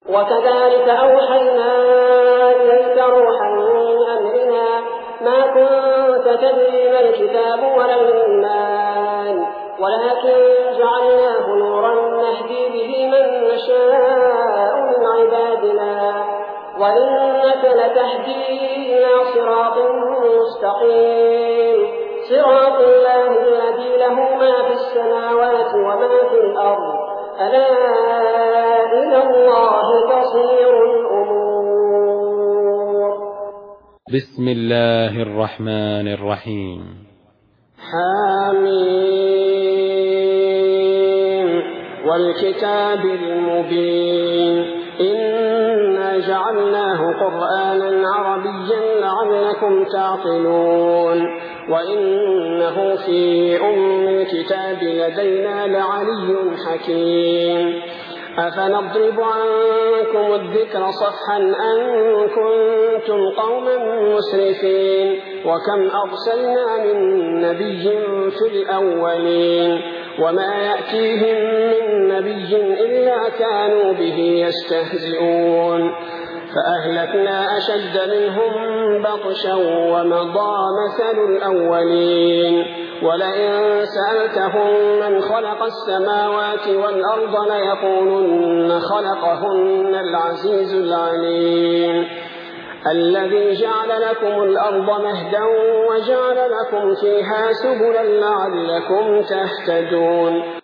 وكذلك أوحينا إليك روحا من أمرنا ما كنت تدري ما الكتاب ولا الإيمان ولكن جعلناه نورا نهدي به من نشاء من عبادنا وإنك لتهدي إلى صراط مستقيم صراط الله الذي له ما في السماوات وما في الأرض ألا إلى الله تصير الأمور. بسم الله الرحمن الرحيم. حميم والكتاب المبين إنا جعلناه قرآنا عربيا لعلكم تعقلون وإنه في الكتاب لدينا لعلي حكيم أفنضرب عنكم الذكر صفحا أن كنتم قوما مسرفين وكم أرسلنا من نبي في الأولين وما يأتيهم من نبي إلا كانوا به يستهزئون فأهلكنا أشد منهم بطشا ومضى مثل الأولين ولئن سألتهم من خلق السماوات والأرض ليقولن خلقهن العزيز العليم الذي جعل لكم الأرض مهدا وجعل لكم فيها سبلا لعلكم تهتدون